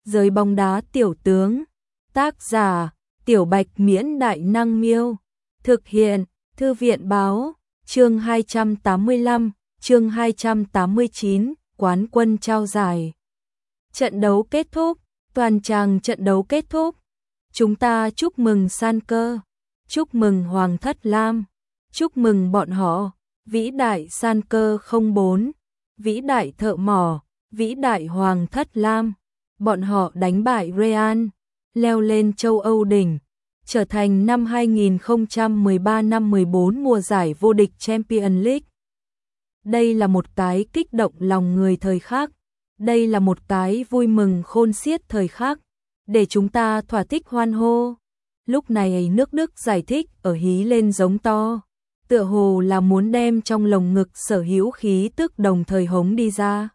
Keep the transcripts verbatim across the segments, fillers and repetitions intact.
Giới bóng đá tiểu tướng. Tác giả: Tiểu Bạch Miễn Đại Năng Miêu. Thực hiện: Thư viện báo. Chương hai trăm tám mươi lăm, chương hai trăm tám mươi chín, quán quân trao giải. Trận đấu kết thúc, toàn tràng trận đấu kết thúc. Chúng ta chúc mừng San Cơ, chúc mừng Hoàng Thất Lam, chúc mừng bọn họ, vĩ đại San Cơ không bốn, vĩ đại Thợ Mỏ, vĩ đại Hoàng Thất Lam. Bọn họ đánh bại Real, leo lên châu Âu đỉnh, trở thành năm hai nghìn không trăm mười ba năm mười bốn mùa giải vô địch Champions League. Đây là một cái kích động lòng người thời khắc, đây là một cái vui mừng khôn xiết thời khắc, để chúng ta thỏa thích hoan hô. Lúc này nước Đức giải thích ở hí lên giống to, tựa hồ là muốn đem trong lồng ngực sở hữu khí tức đồng thời hống đi ra.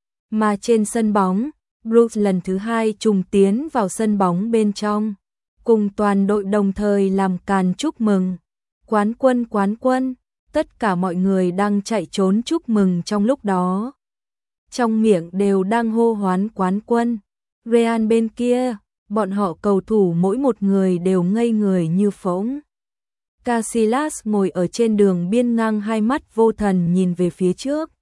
Mà trên sân bóng, Bruce lần thứ hai trùng tiến vào sân bóng bên trong, cùng toàn đội đồng thời làm càn chúc mừng. Quán quân quán quân, tất cả mọi người đang chạy trốn chúc mừng trong lúc đó. Trong miệng đều đang hô hoán quán quân. Real bên kia, bọn họ cầu thủ mỗi một người đều ngây người như phỗng. Casillas ngồi ở trên đường biên ngang hai mắt vô thần nhìn về phía trước.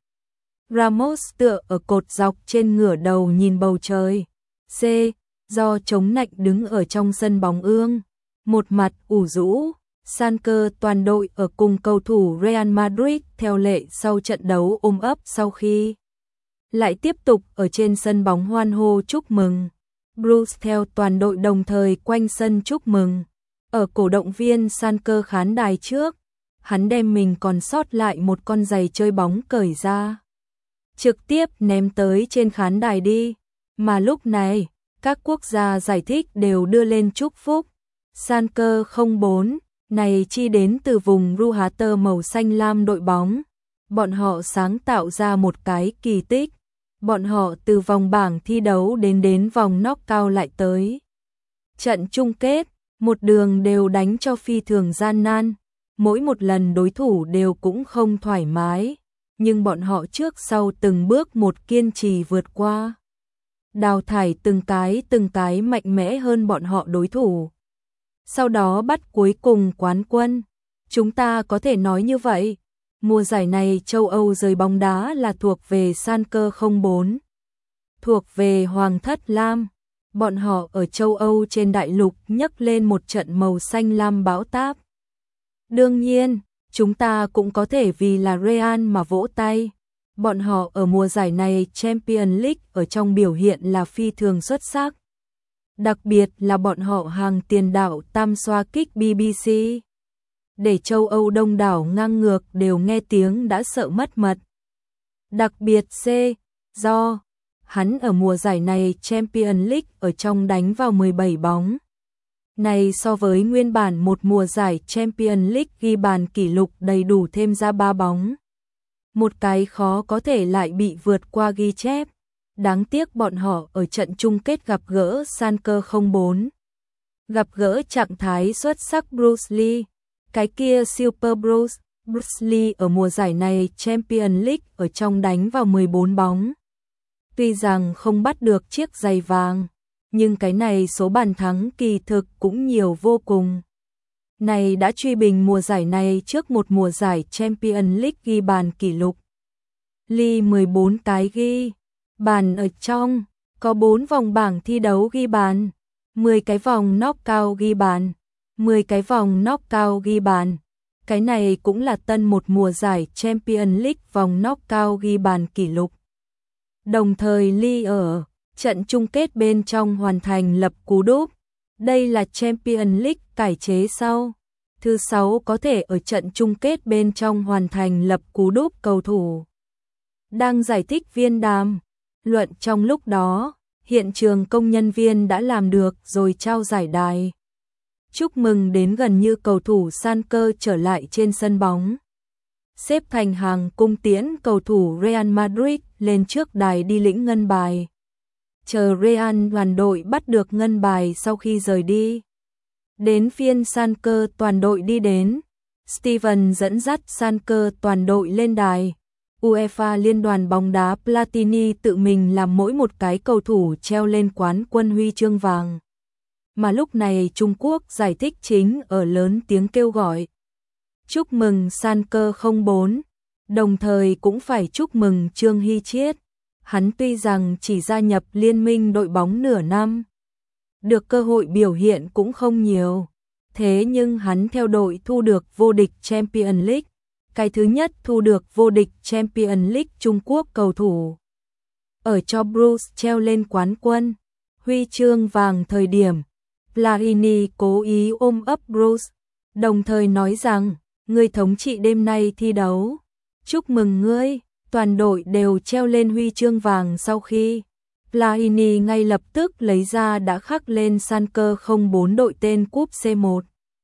Ramos tựa ở cột dọc trên ngửa đầu nhìn bầu trời. C. Do chống nạnh đứng ở trong sân bóng ương, một mặt ủ rũ. San Cơ toàn đội ở cùng cầu thủ Real Madrid theo lệ sau trận đấu ôm ấp sau khi lại tiếp tục ở trên sân bóng hoan hô chúc mừng. Bruce theo toàn đội đồng thời quanh sân chúc mừng. Ở cổ động viên San Cơ khán đài trước, hắn đem mình còn sót lại một con giày chơi bóng cởi ra, trực tiếp ném tới trên khán đài đi. Mà lúc này, các quốc gia giải thích đều đưa lên chúc phúc. San Cơ không bốn, này chi đến từ vùng Ruhater màu xanh lam đội bóng. Bọn họ sáng tạo ra một cái kỳ tích. Bọn họ từ vòng bảng thi đấu đến đến vòng knockout lại tới trận chung kết, một đường đều đánh cho phi thường gian nan. Mỗi một lần đối thủ đều cũng không thoải mái, nhưng bọn họ trước sau từng bước một kiên trì vượt qua, đào thải từng cái từng cái mạnh mẽ hơn bọn họ đối thủ. Sau đó bắt cuối cùng quán quân. Chúng ta có thể nói như vậy, mùa giải này châu Âu giới bóng đá là thuộc về San Cơ không bốn, thuộc về Hoàng Thất Lam. Bọn họ ở châu Âu trên đại lục nhấc lên một trận màu xanh lam bão táp. Đương nhiên, chúng ta cũng có thể vì là Real mà vỗ tay. Bọn họ ở mùa giải này Champions League ở trong biểu hiện là phi thường xuất sắc. Đặc biệt là bọn họ hàng tiền đạo tam xoa kích bê bê xê. Để châu Âu đông đảo ngang ngược đều nghe tiếng đã sợ mất mật. Đặc biệt C. Do hắn ở mùa giải này Champions League ở trong đánh vào mười bảy bóng. Này so với nguyên bản một mùa giải Champions League ghi bàn kỷ lục đầy đủ thêm ra ba bóng. Một cái khó có thể lại bị vượt qua ghi chép. Đáng tiếc bọn họ ở trận chung kết gặp gỡ San Cơ không bốn. Gặp gỡ trạng thái xuất sắc Bruce Lee. Cái kia Super Bruce, Bruce Lee ở mùa giải này Champions League ở trong đánh vào mười bốn bóng. Tuy rằng không bắt được chiếc giày vàng, nhưng cái này số bàn thắng kỳ thực cũng nhiều vô cùng. Này đã truy bình mùa giải này trước một mùa giải Champions League ghi bàn kỷ lục. Lee mười bốn cái ghi bàn ở trong, có bốn vòng bảng thi đấu ghi bàn, mười cái vòng knockout ghi bàn, mười cái vòng knockout ghi bàn. Cái này cũng là tân một mùa giải Champions League vòng knockout ghi bàn kỷ lục. Đồng thời Lee ở trận chung kết bên trong hoàn thành lập cú đúp. Đây là Champions League cải chế sau. Thứ sáu có thể ở trận chung kết bên trong hoàn thành lập cú đúp cầu thủ. Đang giải thích viên đàm luận trong lúc đó, hiện trường công nhân viên đã làm được rồi trao giải đài. Chúc mừng đến gần như cầu thủ San Cơ trở lại trên sân bóng. Xếp thành hàng cung tiễn cầu thủ Real Madrid lên trước đài đi lĩnh ngân bài. Chờ Real đoàn đội bắt được ngân bài sau khi rời đi. Đến phiên San Cơ toàn đội đi đến. Steven dẫn dắt San Cơ toàn đội lên đài. UEFA Liên đoàn bóng đá Platini tự mình làm mỗi một cái cầu thủ treo lên quán quân huy chương vàng. Mà lúc này Trung Quốc giải thích chính ở lớn tiếng kêu gọi. Chúc mừng Sanker không bốn, đồng thời cũng phải chúc mừng Trương Hy Chiết. Hắn tuy rằng chỉ gia nhập liên minh đội bóng nửa năm, được cơ hội biểu hiện cũng không nhiều. Thế nhưng hắn theo đội thu được vô địch Champions League, cái thứ nhất thu được vô địch Champions League Trung Quốc cầu thủ. Ở cho Bruce treo lên quán quân, huy chương vàng thời điểm, Platini cố ý ôm ấp Bruce, đồng thời nói rằng, ngươi thống trị đêm nay thi đấu. Chúc mừng ngươi, toàn đội đều treo lên huy chương vàng sau khi Platini ngay lập tức lấy ra đã khắc lên Sanker không bốn đội tên cúp xê một.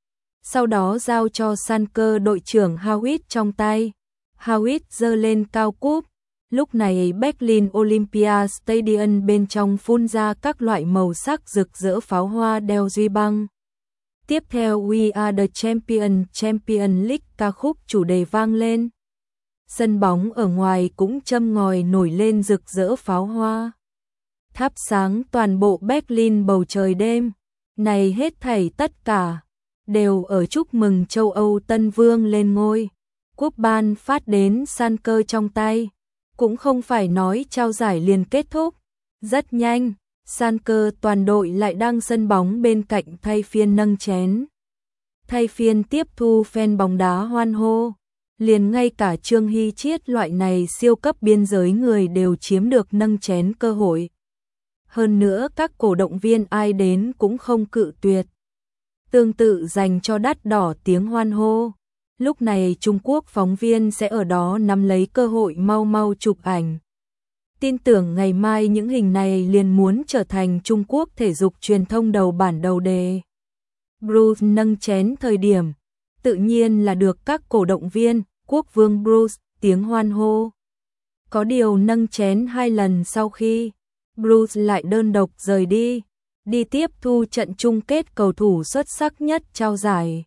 Sau đó giao cho Sanker đội trưởng Howitt trong tay. Howitt giơ lên cao cúp. Lúc này Berlin Olympia Stadium bên trong phun ra các loại màu sắc rực rỡ pháo hoa đeo duy băng. Tiếp theo We Are the Champion Champions League ca khúc chủ đề vang lên. Sân bóng ở ngoài cũng châm ngòi nổi lên rực rỡ pháo hoa. Thắp sáng toàn bộ Berlin bầu trời đêm. Này hết thảy tất cả đều ở chúc mừng châu Âu Tân Vương lên ngôi. Cúp ban phát đến Sanker trong tay. Cũng không phải nói trao giải liền kết thúc. Rất nhanh, Sanker toàn đội lại đang sân bóng bên cạnh thay phiên nâng chén. Thay phiên tiếp thu fan bóng đá hoan hô. Liền ngay cả Trương Hy Chiết loại này siêu cấp biên giới người đều chiếm được nâng chén cơ hội. Hơn nữa các cổ động viên ai đến cũng không cự tuyệt. Tương tự dành cho đắt đỏ tiếng hoan hô. Lúc này Trung Quốc phóng viên sẽ ở đó nắm lấy cơ hội mau mau chụp ảnh. Tin tưởng ngày mai những hình này liền muốn trở thành Trung Quốc thể dục truyền thông đầu bản đầu đề. Bruce nâng chén thời điểm, tự nhiên là được các cổ động viên, quốc vương Bruce, tiếng hoan hô. Có điều nâng chén hai lần sau khi Bruce lại đơn độc rời đi, đi tiếp thu trận chung kết cầu thủ xuất sắc nhất trao giải.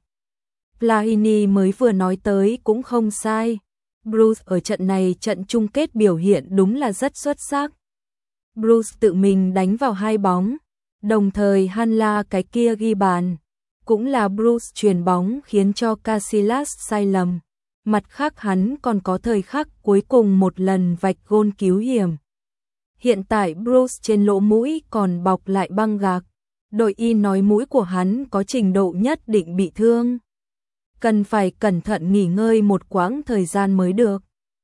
Platini mới vừa nói tới cũng không sai. Bruce ở trận này trận chung kết biểu hiện đúng là rất xuất sắc. Bruce tự mình đánh vào hai bóng, đồng thời Hanla cái kia ghi bàn. Cũng là Bruce chuyền bóng khiến cho Casillas sai lầm. Mặt khác hắn còn có thời khắc cuối cùng một lần vạch gôn cứu hiểm. Hiện tại Bruce trên lỗ mũi còn bọc lại băng gạc. Đội y nói mũi của hắn có trình độ nhất định bị thương. Cần phải cẩn thận nghỉ ngơi một quãng thời gian mới được.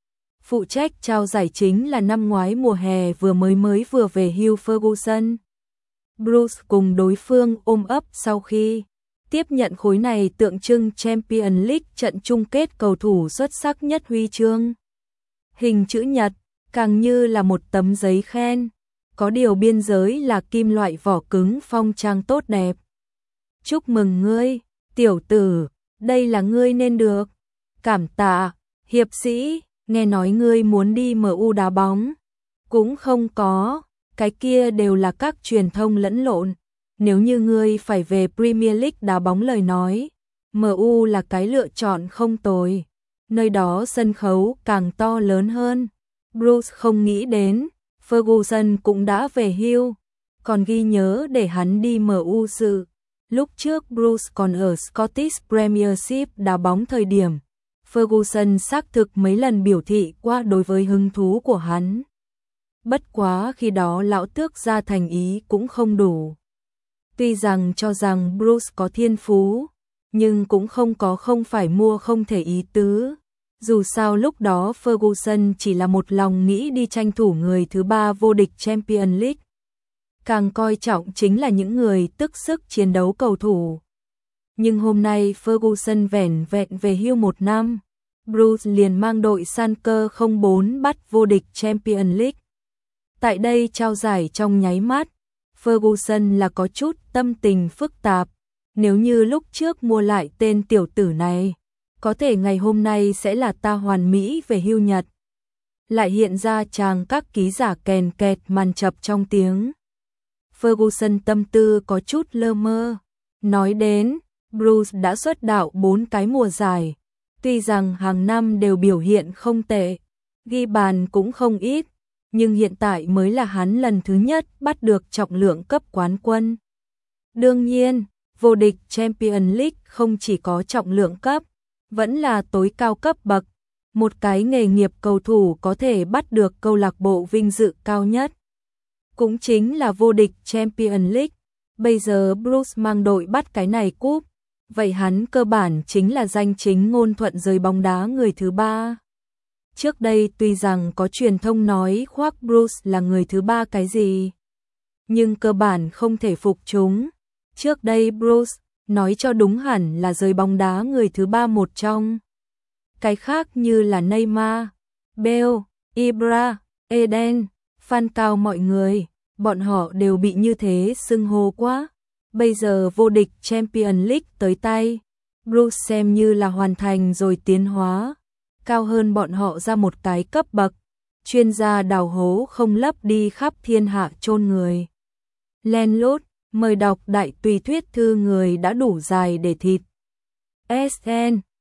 Phụ trách trao giải chính là năm ngoái mùa hè vừa mới mới vừa về hưu Ferguson. Bruce cùng đối phương ôm ấp sau khi tiếp nhận khối này tượng trưng Champions League trận chung kết cầu thủ xuất sắc nhất huy chương. Hình chữ nhật, càng như là một tấm giấy khen. Có điều biên giới là kim loại vỏ cứng phong trang tốt đẹp. Chúc mừng ngươi, tiểu tử, đây là ngươi nên được. Cảm tạ, hiệp sĩ, nghe nói ngươi muốn đi em u đá bóng. Cũng không có, cái kia đều là các truyền thông lẫn lộn. Nếu như ngươi phải về Premier League đá bóng lời nói, em u là cái lựa chọn không tồi. Nơi đó sân khấu càng to lớn hơn. Bruce không nghĩ đến, Ferguson cũng đã về hưu, còn ghi nhớ để hắn đi em u sự. Lúc trước Bruce còn ở Scottish Premiership đá bóng thời điểm, Ferguson xác thực mấy lần biểu thị qua đối với hứng thú của hắn. Bất quá khi đó lão tước ra thành ý cũng không đủ. Tuy rằng cho rằng Bruce có thiên phú, nhưng cũng không có không phải mua không thể ý tứ. Dù sao lúc đó Ferguson chỉ là một lòng nghĩ đi tranh thủ người thứ ba vô địch Champions League. Càng coi trọng chính là những người tức sức chiến đấu cầu thủ. Nhưng hôm nay Ferguson vẻn vẹn về hưu một năm, Bruce liền mang đội Sanker không bốn bắt vô địch Champions League. Tại đây trao giải trong nháy mắt, Ferguson là có chút tâm tình phức tạp. Nếu như lúc trước mua lại tên tiểu tử này, có thể ngày hôm nay sẽ là ta hoàn mỹ về hưu nhật. Lại hiện ra chàng các ký giả kèn kẹt màn chập trong tiếng. Ferguson tâm tư có chút lơ mơ. Nói đến, Bruce đã xuất đạo bốn cái mùa giải. Tuy rằng hàng năm đều biểu hiện không tệ, ghi bàn cũng không ít, nhưng hiện tại mới là hắn lần thứ nhất bắt được trọng lượng cấp quán quân. Đương nhiên, vô địch Champions League không chỉ có trọng lượng cấp, vẫn là tối cao cấp bậc, một cái nghề nghiệp cầu thủ có thể bắt được câu lạc bộ vinh dự cao nhất. Cũng chính là vô địch Champions League. Bây giờ Bruce mang đội bắt cái này cúp, vậy hắn cơ bản chính là danh chính ngôn thuận giới bóng đá người thứ ba. Trước đây tuy rằng có truyền thông nói khoác Bruce là người thứ ba cái gì, nhưng cơ bản không thể phục chúng. Trước đây Bruce nói cho đúng hẳn là giới bóng đá người thứ ba một trong. Cái khác như là Neymar, Bale, Ibra, Eden, Falcao mọi người, bọn họ đều bị như thế xưng hô quá. Bây giờ vô địch Champions League tới tay, Bruce xem như là hoàn thành rồi tiến hóa, cao hơn bọn họ ra một cái cấp bậc, chuyên gia đào hố không lấp đi khắp thiên hạ chôn người. Len lút, mời đọc đại tùy thuyết thư người đã đủ dài để thịt. ét en